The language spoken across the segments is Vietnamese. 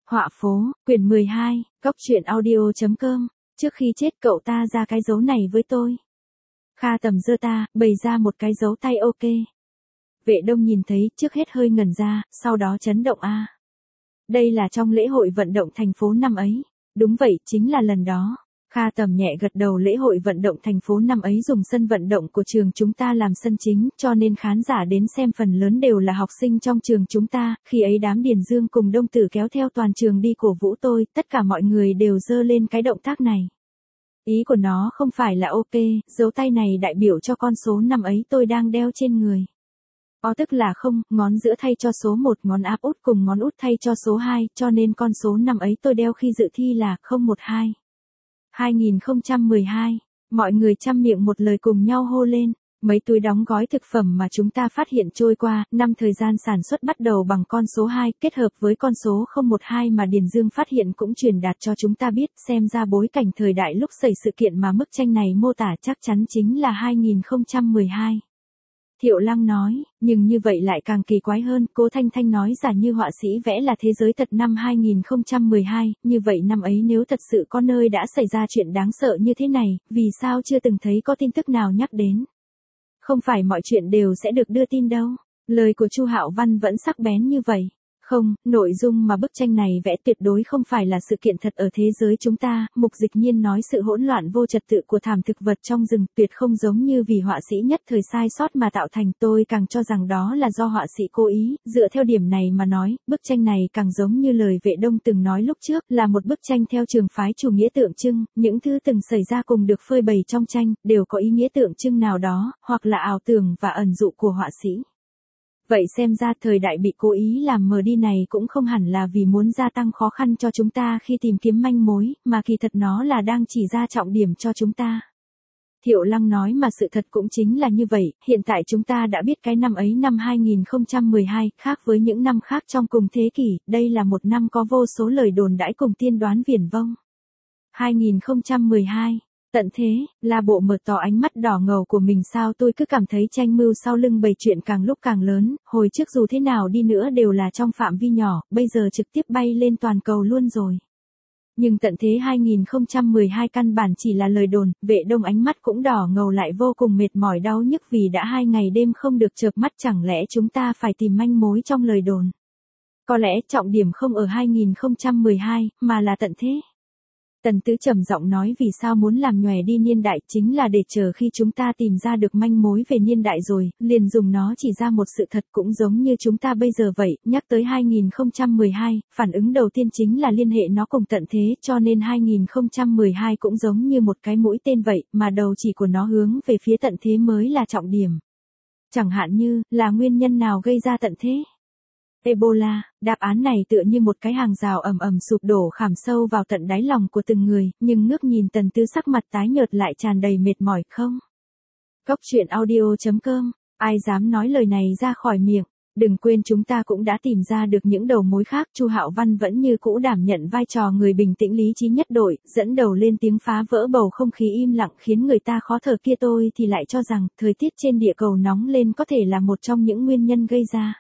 Họa phố, quyển 12, Cốc truyện audio.com. Trước khi chết cậu ta ra cái dấu này với tôi. Kha Tầm giơ ta, bày ra một cái dấu tay ok. Vệ Đông nhìn thấy, trước hết hơi ngẩn ra, sau đó chấn động a. Đây là trong lễ hội vận động thành phố năm ấy. Đúng vậy, chính là lần đó. Kha Tầm nhẹ gật đầu. Lễ hội vận động thành phố năm ấy dùng sân vận động của trường chúng ta làm sân chính, cho nên khán giả đến xem phần lớn đều là học sinh trong trường chúng ta. Khi ấy đám Điền Dương cùng Đông Tử kéo theo toàn trường đi cổ vũ tôi, tất cả mọi người đều giơ lên cái động tác này. Ý của nó không phải là ok, dấu tay này đại biểu cho con số năm ấy tôi đang đeo trên người. Tức là không, ngón giữa thay cho số 1, ngón áp út cùng ngón út thay cho số 2, cho nên con số năm ấy tôi đeo khi dự thi là 012. 2012, mọi người chăm miệng một lời cùng nhau hô lên. Mấy túi đóng gói thực phẩm mà chúng ta phát hiện trôi qua, năm thời gian sản xuất bắt đầu bằng con số 2, kết hợp với con số 012 mà Điền Dương phát hiện cũng truyền đạt cho chúng ta biết, xem ra bối cảnh thời đại lúc xảy sự kiện mà bức tranh này mô tả chắc chắn chính là 2012. Thiệu Lăng nói, nhưng như vậy lại càng kỳ quái hơn, Cố Thanh Thanh nói giả như họa sĩ vẽ là thế giới thật năm 2012, như vậy năm ấy nếu thật sự có nơi đã xảy ra chuyện đáng sợ như thế này, vì sao chưa từng thấy có tin tức nào nhắc đến? Không phải mọi chuyện đều sẽ được đưa tin đâu. Lời của Chu Hạo Văn vẫn sắc bén như vậy. Không, nội dung mà bức tranh này vẽ tuyệt đối không phải là sự kiện thật ở thế giới chúng ta, Mục Dịch Nhiên nói sự hỗn loạn vô trật tự của thảm thực vật trong rừng tuyệt không giống như vì họa sĩ nhất thời sai sót mà tạo thành, tôi càng cho rằng đó là do họa sĩ cố ý, dựa theo điểm này mà nói, bức tranh này càng giống như lời Vệ Đông từng nói lúc trước, là một bức tranh theo trường phái chủ nghĩa tượng trưng, những thứ từng xảy ra cùng được phơi bày trong tranh, đều có ý nghĩa tượng trưng nào đó, hoặc là ảo tưởng và ẩn dụ của họa sĩ. Vậy xem ra thời đại bị cố ý làm mờ đi này cũng không hẳn là vì muốn gia tăng khó khăn cho chúng ta khi tìm kiếm manh mối, mà kỳ thật nó là đang chỉ ra trọng điểm cho chúng ta. Thiệu Lăng nói mà sự thật cũng chính là như vậy, hiện tại chúng ta đã biết cái năm ấy năm 2012, khác với những năm khác trong cùng thế kỷ, đây là một năm có vô số lời đồn đãi cùng tiên đoán viển vông. 2012. Tận thế, La Bộ mở to ánh mắt đỏ ngầu của mình sao tôi cứ cảm thấy tranh mưu sau lưng bày chuyện càng lúc càng lớn, hồi trước dù thế nào đi nữa đều là trong phạm vi nhỏ, bây giờ trực tiếp bay lên toàn cầu luôn rồi. Nhưng tận thế 2012 căn bản chỉ là lời đồn, Vệ Đông ánh mắt cũng đỏ ngầu lại vô cùng mệt mỏi đau nhức vì đã 2 ngày đêm không được chợp mắt, chẳng lẽ chúng ta phải tìm manh mối trong lời đồn. Có lẽ trọng điểm không ở 2012, mà là tận thế. Tần Tứ trầm giọng nói vì sao muốn làm nhòe đi niên đại chính là để chờ khi chúng ta tìm ra được manh mối về niên đại rồi, liền dùng nó chỉ ra một sự thật cũng giống như chúng ta bây giờ vậy, nhắc tới 2012, phản ứng đầu tiên chính là liên hệ nó cùng tận thế cho nên 2012 cũng giống như một cái mũi tên vậy, mà đầu chỉ của nó hướng về phía tận thế mới là trọng điểm. Chẳng hạn như, là nguyên nhân nào gây ra tận thế? Ebola, đáp án này tựa như một cái hàng rào ầm ầm sụp đổ khảm sâu vào tận đáy lòng của từng người, nhưng ngước nhìn Tần Tứ sắc mặt tái nhợt lại tràn đầy mệt mỏi không? Cốc truyện audio.com, ai dám nói lời này ra khỏi miệng, đừng quên chúng ta cũng đã tìm ra được những đầu mối khác. Chu Hạo Văn vẫn như cũ đảm nhận vai trò người bình tĩnh lý trí nhất đội, dẫn đầu lên tiếng phá vỡ bầu không khí im lặng khiến người ta khó thở kia. Tôi thì lại cho rằng, thời tiết trên địa cầu nóng lên có thể là một trong những nguyên nhân gây ra.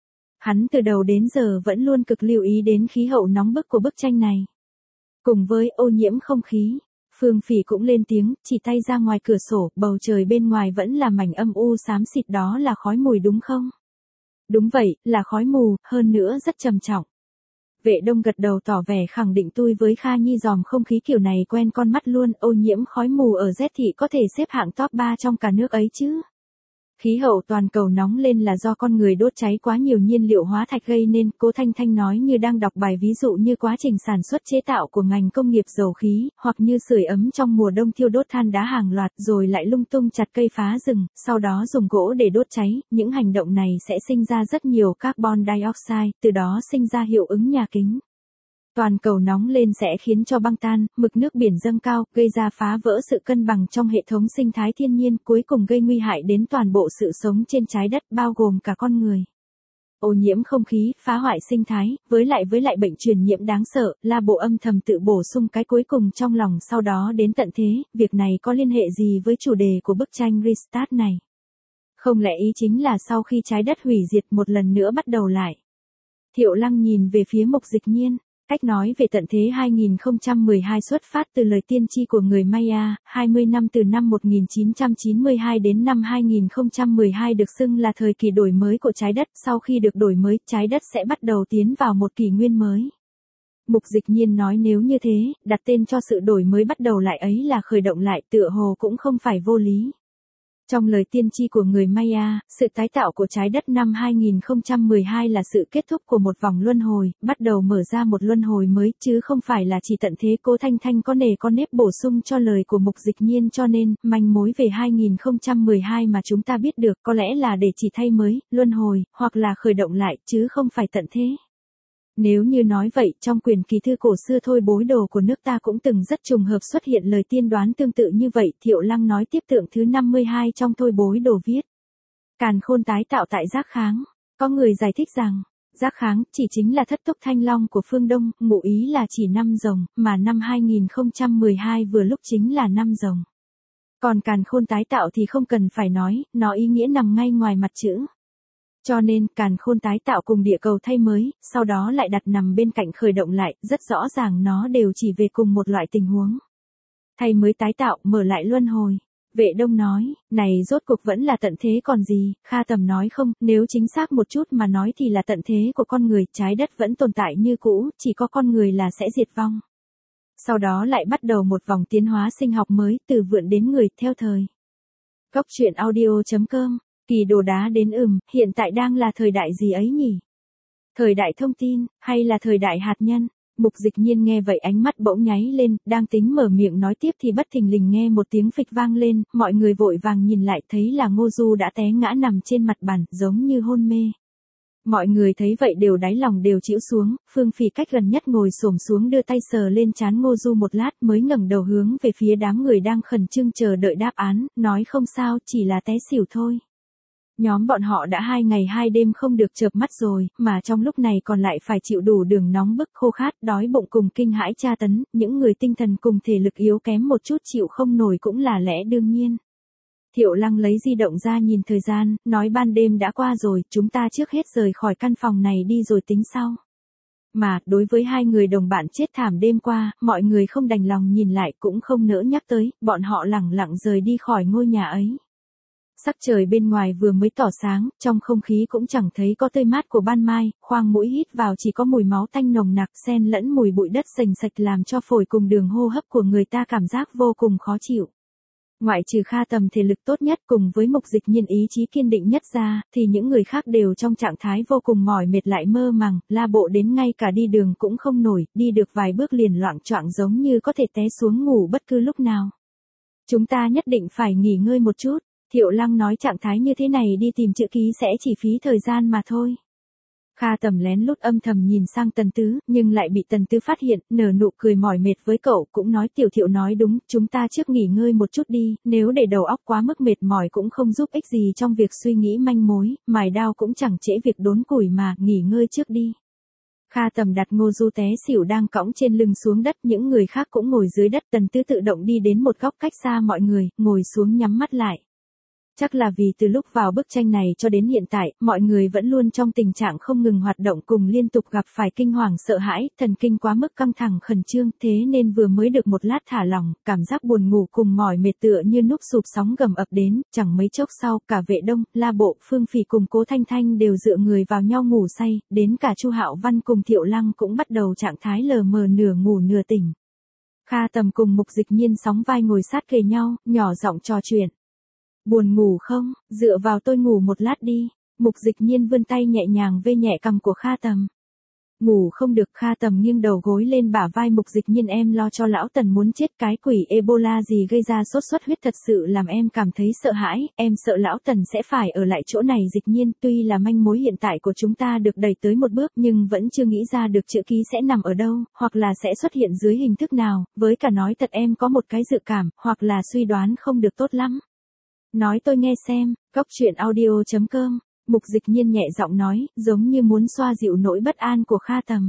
Hắn từ đầu đến giờ vẫn luôn cực lưu ý đến khí hậu nóng bức của bức tranh này. Cùng với ô nhiễm không khí, Phương Phỉ cũng lên tiếng, chỉ tay ra ngoài cửa sổ, bầu trời bên ngoài vẫn là mảnh âm u xám xịt, đó là khói mùi đúng không? Đúng vậy, là khói mù, hơn nữa rất trầm trọng. Vệ Đông gật đầu tỏ vẻ khẳng định. Tôi với Kha Nhi dòm không khí kiểu này quen con mắt luôn, ô nhiễm khói mù ở Z thị có thể xếp hạng top 3 trong cả nước ấy chứ. Khí hậu toàn cầu nóng lên là do con người đốt cháy quá nhiều nhiên liệu hóa thạch gây nên, Cố Thanh Thanh nói như đang đọc bài ví dụ như quá trình sản xuất chế tạo của ngành công nghiệp dầu khí, hoặc như sưởi ấm trong mùa đông thiêu đốt than đá hàng loạt rồi lại lung tung chặt cây phá rừng, sau đó dùng gỗ để đốt cháy, những hành động này sẽ sinh ra rất nhiều carbon dioxide, từ đó sinh ra hiệu ứng nhà kính. Toàn cầu nóng lên sẽ khiến cho băng tan, mực nước biển dâng cao, gây ra phá vỡ sự cân bằng trong hệ thống sinh thái thiên nhiên, cuối cùng gây nguy hại đến toàn bộ sự sống trên trái đất, bao gồm cả con người. Ô nhiễm không khí, phá hoại sinh thái, với lại bệnh truyền nhiễm đáng sợ, La Bộ âm thầm tự bổ sung cái cuối cùng trong lòng, sau đó đến tận thế, việc này có liên hệ gì với chủ đề của bức tranh Restart này? Không lẽ ý chính là sau khi trái đất hủy diệt một lần nữa bắt đầu lại? Thiệu Lăng nhìn về phía Mục Dịch Nhiên. Cách nói về tận thế 2012 xuất phát từ lời tiên tri của người Maya, 20 năm từ năm 1992 đến năm 2012 được xưng là thời kỳ đổi mới của trái đất. Sau khi được đổi mới, trái đất sẽ bắt đầu tiến vào một kỷ nguyên mới. Mục Dịch Nhiên nói nếu như thế, đặt tên cho sự đổi mới bắt đầu lại ấy là khởi động lại, tựa hồ cũng không phải vô lý. Trong lời tiên tri của người Maya, sự tái tạo của trái đất năm 2012 là sự kết thúc của một vòng luân hồi, bắt đầu mở ra một luân hồi mới, chứ không phải là chỉ tận thế. Cố Thanh Thanh có nề có nếp bổ sung cho lời của Mục Dịch Nhiên, cho nên, manh mối về 2012 mà chúng ta biết được có lẽ là để chỉ thay mới, luân hồi, hoặc là khởi động lại, chứ không phải tận thế. Nếu như nói vậy, trong quyển kỳ thư cổ xưa Thôi Bối Đồ của nước ta cũng từng rất trùng hợp xuất hiện lời tiên đoán tương tự như vậy. Thiệu Lăng nói tiếp tượng thứ 52 trong Thôi Bối Đồ viết. Càn khôn tái tạo tại Giác Kháng. Có người giải thích rằng, Giác Kháng chỉ chính là thất túc thanh long của phương Đông, ngụ ý là chỉ năm rồng, mà năm 2012 vừa lúc chính là năm rồng. Còn càn khôn tái tạo thì không cần phải nói, nó ý nghĩa nằm ngay ngoài mặt chữ. Cho nên, càn khôn tái tạo cùng địa cầu thay mới, sau đó lại đặt nằm bên cạnh khởi động lại, rất rõ ràng nó đều chỉ về cùng một loại tình huống. Thay mới tái tạo, mở lại luân hồi. Vệ Đông nói, này rốt cuộc vẫn là tận thế còn gì. Kha Tầm nói không, nếu chính xác một chút mà nói thì là tận thế của con người, trái đất vẫn tồn tại như cũ, chỉ có con người là sẽ diệt vong. Sau đó lại bắt đầu một vòng tiến hóa sinh học mới, từ vượn đến người, theo thời. Góc truyện audio.com. Kỳ Đồ Đá đến hiện tại đang là thời đại gì ấy nhỉ? Thời đại thông tin, hay là thời đại hạt nhân? Mục Dịch Nhiên nghe vậy ánh mắt bỗng nháy lên, đang tính mở miệng nói tiếp thì bất thình lình nghe một tiếng phịch vang lên, mọi người vội vàng nhìn lại thấy là Ngô Du đã té ngã nằm trên mặt bàn, giống như hôn mê. Mọi người thấy vậy đều đáy lòng đều chịu xuống, Phương Phỉ cách gần nhất ngồi xổm xuống đưa tay sờ lên trán Ngô Du một lát mới ngẩng đầu hướng về phía đám người đang khẩn trương chờ đợi đáp án, nói không sao, chỉ là té xỉu thôi. Nhóm bọn họ đã 2 ngày 2 đêm không được chợp mắt rồi, mà trong lúc này còn lại phải chịu đủ đường nóng bức khô khát, đói bụng cùng kinh hãi tra tấn, những người tinh thần cùng thể lực yếu kém một chút chịu không nổi cũng là lẽ đương nhiên. Thiệu Lăng lấy di động ra nhìn thời gian, nói ban đêm đã qua rồi, chúng ta trước hết rời khỏi căn phòng này đi rồi tính sau. Mà, đối với 2 người đồng bạn chết thảm đêm qua, mọi người không đành lòng nhìn lại cũng không nỡ nhắc tới, bọn họ lẳng lặng rời đi khỏi ngôi nhà ấy. Sắc trời bên ngoài vừa mới tỏ sáng, trong không khí cũng chẳng thấy có tươi mát của ban mai, khoang mũi hít vào chỉ có mùi máu tanh nồng nặc xen lẫn mùi bụi đất sành sạch làm cho phổi cùng đường hô hấp của người ta cảm giác vô cùng khó chịu. Ngoại trừ Kha Tầm thể lực tốt nhất cùng với Mục Dịch Nhiên ý chí kiên định nhất ra, thì những người khác đều trong trạng thái vô cùng mỏi mệt lại mơ màng, la bộ đến ngay cả đi đường cũng không nổi, đi được vài bước liền loạng choạng giống như có thể té xuống ngủ bất cứ lúc nào. Chúng ta nhất định phải nghỉ ngơi một chút. Thiệu Lăng nói trạng thái như thế này đi tìm chữ ký sẽ chỉ phí thời gian mà thôi. Kha Tầm lén lút âm thầm nhìn sang Tần Tứ, nhưng lại bị Tần Tứ phát hiện, nở nụ cười mỏi mệt với cậu, cũng nói Tiểu Thiệu nói đúng, chúng ta trước nghỉ ngơi một chút đi, nếu để đầu óc quá mức mệt mỏi cũng không giúp ích gì trong việc suy nghĩ manh mối, mài đao cũng chẳng trễ việc đốn củi mà, nghỉ ngơi trước đi. Kha Tầm đặt Ngô Du té xỉu đang cõng trên lưng xuống đất, những người khác cũng ngồi dưới đất. Tần Tứ tự động đi đến một góc cách xa mọi người, ngồi xuống nhắm mắt lại. Chắc là vì từ lúc vào bức tranh này cho đến hiện tại, mọi người vẫn luôn trong tình trạng không ngừng hoạt động cùng liên tục gặp phải kinh hoàng sợ hãi, thần kinh quá mức căng thẳng khẩn trương, thế nên vừa mới được một lát thả lỏng, cảm giác buồn ngủ cùng mỏi mệt tựa như núp sụp sóng gầm ập đến, chẳng mấy chốc sau, cả Vệ Đông, La Bộ, Phương Phỉ cùng Cố Thanh Thanh đều dựa người vào nhau ngủ say, đến cả Chu Hạo Văn cùng Thiệu Lăng cũng bắt đầu trạng thái lờ mờ nửa ngủ nửa tỉnh. Kha Tầm cùng Mục Dịch Nhiên sóng vai ngồi sát kề nhau, nhỏ giọng trò chuyện. Buồn ngủ không, dựa vào tôi ngủ một lát đi. Mục Dịch Nhiên vươn tay nhẹ nhàng vê nhẹ cằm của Kha Tầm. Ngủ không được. Kha Tầm nghiêng đầu gối lên bả vai Mục Dịch Nhiên, em lo cho lão Tần muốn chết, cái quỷ Ebola gì gây ra sốt xuất huyết thật sự làm em cảm thấy sợ hãi, em sợ lão Tần sẽ phải ở lại chỗ này. Dịch Nhiên, tuy là manh mối hiện tại của chúng ta được đẩy tới một bước nhưng vẫn chưa nghĩ ra được chữ ký sẽ nằm ở đâu, hoặc là sẽ xuất hiện dưới hình thức nào, với cả nói thật em có một cái dự cảm, hoặc là suy đoán không được tốt lắm. Nói tôi nghe xem. Góc truyện audio.com. Mục Dịch Nhiên nhẹ giọng nói, giống như muốn xoa dịu nỗi bất an của Kha Tầm.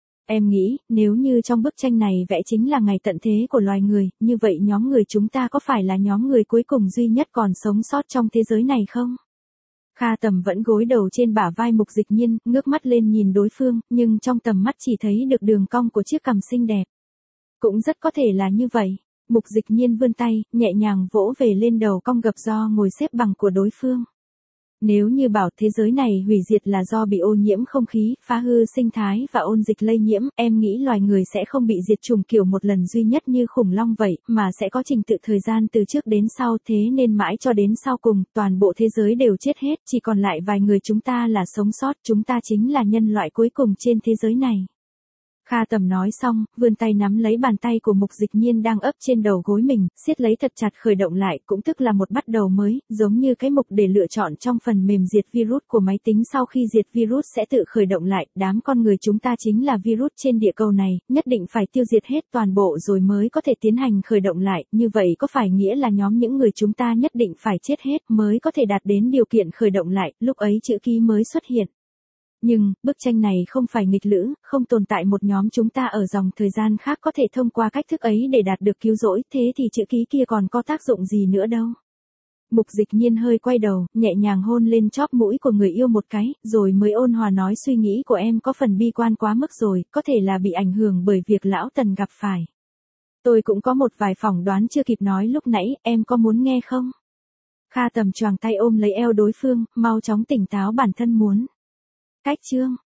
Em nghĩ, nếu như trong bức tranh này vẽ chính là ngày tận thế của loài người, như vậy nhóm người chúng ta có phải là nhóm người cuối cùng duy nhất còn sống sót trong thế giới này không? Kha Tầm vẫn gối đầu trên bả vai Mục Dịch Nhiên, ngước mắt lên nhìn đối phương, nhưng trong tầm mắt chỉ thấy được đường cong của chiếc cằm xinh đẹp. Cũng rất có thể là như vậy. Mục Dịch Nhiên vươn tay, nhẹ nhàng vỗ về lên đầu cong gập do ngồi xếp bằng của đối phương. Nếu như bảo thế giới này hủy diệt là do bị ô nhiễm không khí, phá hư sinh thái và ôn dịch lây nhiễm, em nghĩ loài người sẽ không bị diệt chủng kiểu một lần duy nhất như khủng long vậy, mà sẽ có trình tự thời gian từ trước đến sau, thế nên mãi cho đến sau cùng, toàn bộ thế giới đều chết hết, chỉ còn lại vài người chúng ta là sống sót, chúng ta chính là nhân loại cuối cùng trên thế giới này. Kha Tầm nói xong, vươn tay nắm lấy bàn tay của Mục Dịch Nhiên đang ấp trên đầu gối mình, siết lấy thật chặt khởi động lại, cũng tức là một bắt đầu mới, giống như cái mục để lựa chọn trong phần mềm diệt virus của máy tính, sau khi diệt virus sẽ tự khởi động lại, đám con người chúng ta chính là virus trên địa cầu này, nhất định phải tiêu diệt hết toàn bộ rồi mới có thể tiến hành khởi động lại, như vậy có phải nghĩa là nhóm những người chúng ta nhất định phải chết hết mới có thể đạt đến điều kiện khởi động lại, lúc ấy chữ ký mới xuất hiện. Nhưng, bức tranh này không phải nghịch lữ, không tồn tại một nhóm chúng ta ở dòng thời gian khác có thể thông qua cách thức ấy để đạt được cứu rỗi, thế thì chữ ký kia còn có tác dụng gì nữa đâu. Mục Dịch Nhiên hơi quay đầu, nhẹ nhàng hôn lên chóp mũi của người yêu một cái, rồi mới ôn hòa nói suy nghĩ của em có phần bi quan quá mức rồi, có thể là bị ảnh hưởng bởi việc lão Tần gặp phải. Tôi cũng có một vài phỏng đoán chưa kịp nói lúc nãy, em có muốn nghe không? Kha Tầm choàng tay ôm lấy eo đối phương, mau chóng tỉnh táo bản thân muốn. Cách chương